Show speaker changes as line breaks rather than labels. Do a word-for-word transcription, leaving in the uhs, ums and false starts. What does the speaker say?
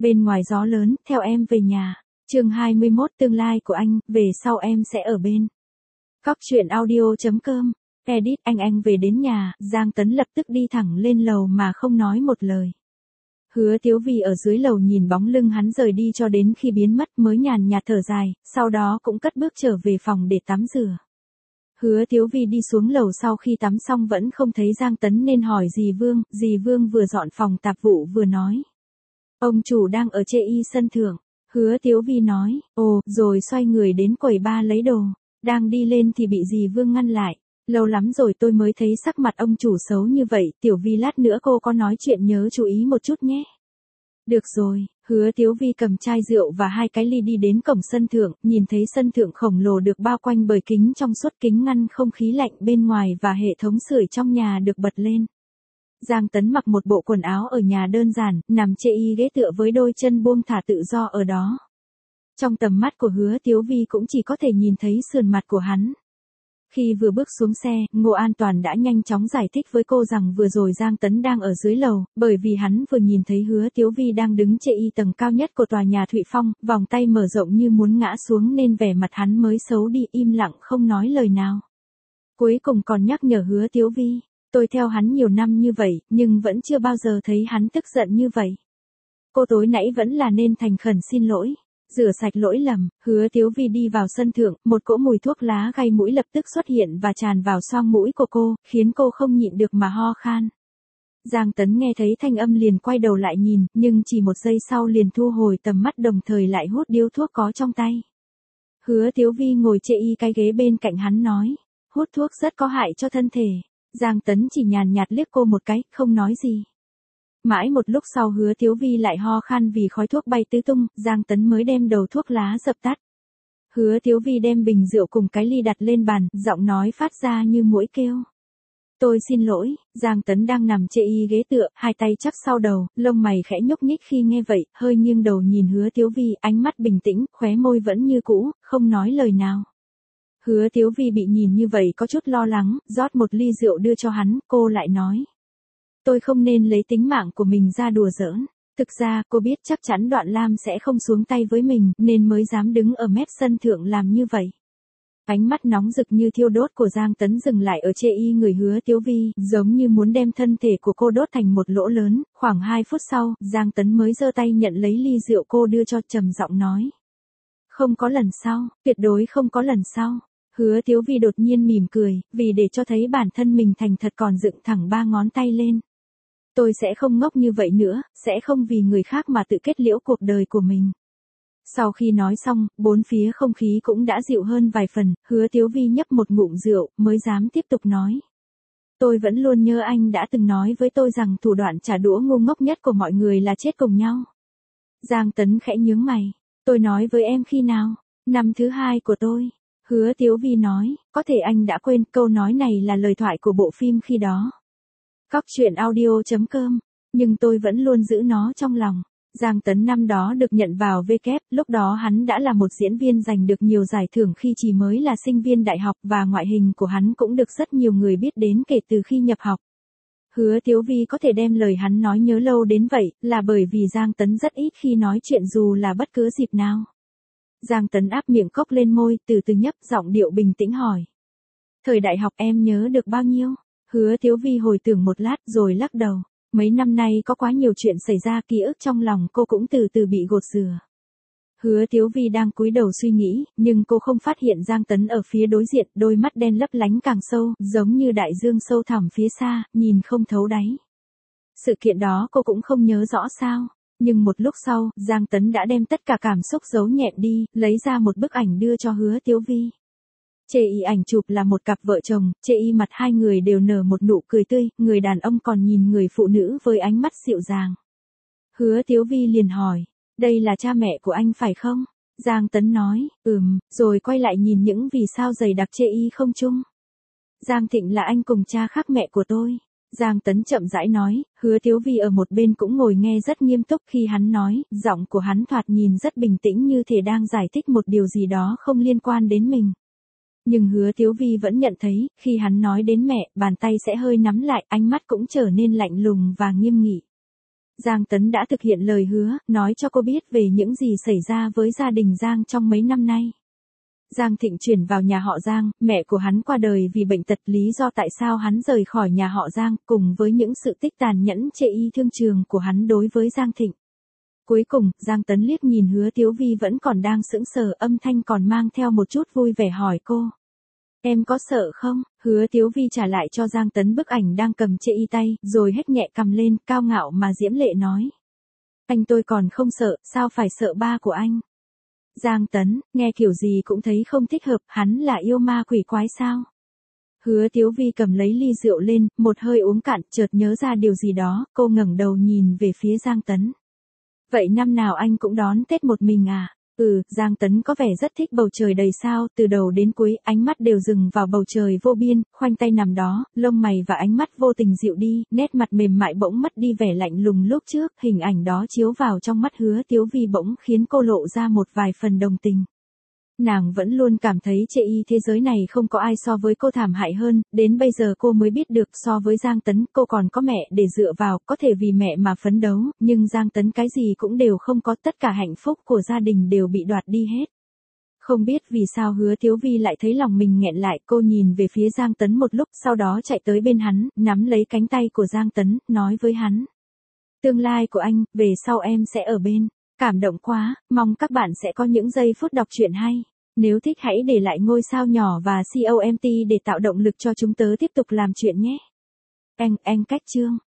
Bên ngoài gió lớn, theo em về nhà. Chương hai mươi mốt tương lai của anh, về sau em sẽ ở bên. Cóc truyện audio chấm com. Edit anh anh về đến nhà, Giang Tấn lập tức đi thẳng lên lầu mà không nói một lời. Hứa Tiếu Vi ở dưới lầu nhìn bóng lưng hắn rời đi cho đến khi biến mất mới nhàn nhạt thở dài, sau đó cũng cất bước trở về phòng để tắm rửa. Hứa Tiếu Vi đi xuống lầu sau khi tắm xong vẫn không thấy Giang Tấn nên hỏi dì Vương, dì Vương vừa dọn phòng tạp vụ vừa nói. Ông chủ đang ở chê y sân thượng. Hứa Tiếu Vi nói, ồ, rồi xoay người đến quầy ba lấy đồ. Đang đi lên thì bị dì Vương ngăn lại. Lâu lắm rồi tôi mới thấy sắc mặt ông chủ xấu như vậy, Tiểu Vi lát nữa cô có nói chuyện nhớ chú ý một chút nhé. Được rồi, Hứa Tiếu Vi cầm chai rượu và hai cái ly đi đến cổng sân thượng, nhìn thấy sân thượng khổng lồ được bao quanh bởi kính trong suốt kính ngăn không khí lạnh bên ngoài và hệ thống sưởi trong nhà được bật lên. Giang Tấn mặc một bộ quần áo ở nhà đơn giản, nằm chê y ghế tựa với đôi chân buông thả tự do ở đó. Trong tầm mắt của Hứa Tiếu Vi cũng chỉ có thể nhìn thấy sườn mặt của hắn. Khi vừa bước xuống xe, Ngô An Toàn đã nhanh chóng giải thích với cô rằng vừa rồi Giang Tấn đang ở dưới lầu, bởi vì hắn vừa nhìn thấy Hứa Tiếu Vi đang đứng chê y tầng cao nhất của tòa nhà Thụy Phong, vòng tay mở rộng như muốn ngã xuống nên vẻ mặt hắn mới xấu đi, im lặng không nói lời nào. Cuối cùng còn nhắc nhở Hứa Tiếu Vi, tôi theo hắn nhiều năm như vậy, nhưng vẫn chưa bao giờ thấy hắn tức giận như vậy. Cô tối nãy vẫn là nên thành khẩn xin lỗi. Rửa sạch lỗi lầm, Hứa Tiếu Vi đi vào sân thượng, một cỗ mùi thuốc lá gây mũi lập tức xuất hiện và tràn vào xoang mũi của cô, khiến cô không nhịn được mà ho khan. Giang Tấn nghe thấy thanh âm liền quay đầu lại nhìn, nhưng chỉ một giây sau liền thu hồi tầm mắt đồng thời lại hút điếu thuốc có trong tay. Hứa Tiếu Vi ngồi chê y cái ghế bên cạnh hắn nói, hút thuốc rất có hại cho thân thể. Giang Tấn chỉ nhàn nhạt liếc cô một cái, không nói gì. Mãi một lúc sau Hứa Tiếu Vi lại ho khan vì khói thuốc bay tứ tung, Giang Tấn mới đem đầu thuốc lá dập tắt. Hứa Tiếu Vi đem bình rượu cùng cái ly đặt lên bàn, giọng nói phát ra như muỗi kêu. Tôi xin lỗi. Giang Tấn đang nằm chê y ghế tựa, hai tay chắp sau đầu, lông mày khẽ nhúc nhích khi nghe vậy, hơi nghiêng đầu nhìn Hứa Tiếu Vi, ánh mắt bình tĩnh, khóe môi vẫn như cũ, không nói lời nào. Hứa Tiếu Vi bị nhìn như vậy có chút lo lắng, rót một ly rượu đưa cho hắn, cô lại nói. Tôi không nên lấy tính mạng của mình ra đùa giỡn. Thực ra, cô biết chắc chắn Đoạn Lam sẽ không xuống tay với mình, nên mới dám đứng ở mép sân thượng làm như vậy. Ánh mắt nóng rực như thiêu đốt của Giang Tấn dừng lại ở chê y người Hứa Tiếu Vi, giống như muốn đem thân thể của cô đốt thành một lỗ lớn. Khoảng hai phút sau, Giang Tấn mới giơ tay nhận lấy ly rượu cô đưa cho, trầm giọng nói. Không có lần sau, tuyệt đối không có lần sau. Hứa Tiếu Vi đột nhiên mỉm cười, vì để cho thấy bản thân mình thành thật còn dựng thẳng ba ngón tay lên. Tôi sẽ không ngốc như vậy nữa, sẽ không vì người khác mà tự kết liễu cuộc đời của mình. Sau khi nói xong, bốn phía không khí cũng đã dịu hơn vài phần, Hứa Tiếu Vi nhấp một ngụm rượu, mới dám tiếp tục nói. Tôi vẫn luôn nhớ anh đã từng nói với tôi rằng thủ đoạn trả đũa ngu ngốc nhất của mọi người là chết cùng nhau. Giang Tấn khẽ nhướng mày. Tôi nói với em khi nào? Năm thứ hai của tôi. Hứa Tiếu Vi nói, có thể anh đã quên, câu nói này là lời thoại của bộ phim khi đó. Cóc truyện audio chấm com, nhưng tôi vẫn luôn giữ nó trong lòng. Giang Tấn năm đó được nhận vào vê kép, lúc đó hắn đã là một diễn viên giành được nhiều giải thưởng khi chỉ mới là sinh viên đại học và ngoại hình của hắn cũng được rất nhiều người biết đến kể từ khi nhập học. Hứa Tiếu Vi có thể đem lời hắn nói nhớ lâu đến vậy, là bởi vì Giang Tấn rất ít khi nói chuyện dù là bất cứ dịp nào. Giang Tấn áp miệng cốc lên môi, từ từ nhấp giọng điệu bình tĩnh hỏi. Thời đại học em nhớ được bao nhiêu? Hứa Tiếu Vi hồi tưởng một lát rồi lắc đầu. Mấy năm nay có quá nhiều chuyện xảy ra, ký ức trong lòng cô cũng từ từ bị gột rửa. Hứa Tiếu Vi đang cúi đầu suy nghĩ, nhưng cô không phát hiện Giang Tấn ở phía đối diện, đôi mắt đen lấp lánh càng sâu, giống như đại dương sâu thẳm phía xa, nhìn không thấu đáy. Sự kiện đó cô cũng không nhớ rõ sao, nhưng một lúc sau, Giang Tấn đã đem tất cả cảm xúc giấu nhẹm đi, lấy ra một bức ảnh đưa cho Hứa Tiếu Vi. Chê y ảnh chụp là một cặp vợ chồng, chê y mặt hai người đều nở một nụ cười tươi, người đàn ông còn nhìn người phụ nữ với ánh mắt dịu dàng. Hứa Tiếu Vi liền hỏi, đây là cha mẹ của anh phải không? Giang Tấn nói, ừm, rồi quay lại nhìn những vì sao dày đặc chê y không chung. Giang Thịnh là anh cùng cha khác mẹ của tôi. Giang Tấn chậm rãi nói, Hứa Tiếu Vi ở một bên cũng ngồi nghe rất nghiêm túc khi hắn nói, giọng của hắn thoạt nhìn rất bình tĩnh như thể đang giải thích một điều gì đó không liên quan đến mình. Nhưng Hứa Tiếu Vi vẫn nhận thấy, khi hắn nói đến mẹ, bàn tay sẽ hơi nắm lại, ánh mắt cũng trở nên lạnh lùng và nghiêm nghị. Giang Tấn đã thực hiện lời hứa, nói cho cô biết về những gì xảy ra với gia đình Giang trong mấy năm nay. Giang Thịnh chuyển vào nhà họ Giang, mẹ của hắn qua đời vì bệnh tật, lý do tại sao hắn rời khỏi nhà họ Giang, cùng với những sự tích tàn nhẫn chê y thương trường của hắn đối với Giang Thịnh. Cuối cùng, Giang Tấn liếc nhìn Hứa Tiếu Vi vẫn còn đang sững sờ, âm thanh còn mang theo một chút vui vẻ hỏi cô. Em có sợ không? Hứa Tiếu Vi trả lại cho Giang Tấn bức ảnh đang cầm chê y tay, rồi hét nhẹ cằm lên, cao ngạo mà diễm lệ nói. Anh tôi còn không sợ, sao phải sợ ba của anh? Giang Tấn, nghe kiểu gì cũng thấy không thích hợp, hắn là yêu ma quỷ quái sao? Hứa Tiếu Vi cầm lấy ly rượu lên, một hơi uống cạn, chợt nhớ ra điều gì đó, cô ngẩng đầu nhìn về phía Giang Tấn. Vậy năm nào anh cũng đón Tết một mình à? Ừ, Giang Tấn có vẻ rất thích bầu trời đầy sao, từ đầu đến cuối, ánh mắt đều dừng vào bầu trời vô biên, khoanh tay nằm đó, lông mày và ánh mắt vô tình dịu đi, nét mặt mềm mại bỗng mất đi vẻ lạnh lùng lúc trước, hình ảnh đó chiếu vào trong mắt Hứa Tiếu Vi bỗng khiến cô lộ ra một vài phần đồng tình. Nàng vẫn luôn cảm thấy chê y thế giới này không có ai so với cô thảm hại hơn, đến bây giờ cô mới biết được so với Giang Tấn cô còn có mẹ để dựa vào, có thể vì mẹ mà phấn đấu, nhưng Giang Tấn cái gì cũng đều không có, tất cả hạnh phúc của gia đình đều bị đoạt đi hết. Không biết vì sao Hứa Tiếu Vi lại thấy lòng mình nghẹn lại, cô nhìn về phía Giang Tấn một lúc, sau đó chạy tới bên hắn, nắm lấy cánh tay của Giang Tấn, nói với hắn. Tương lai của anh, về sau em sẽ ở bên. Cảm động quá, mong các bạn sẽ có những giây phút đọc truyện hay. Nếu thích hãy để lại ngôi sao nhỏ và comment để tạo động lực cho chúng tớ tiếp tục làm chuyện nhé. Anh, anh cách chương.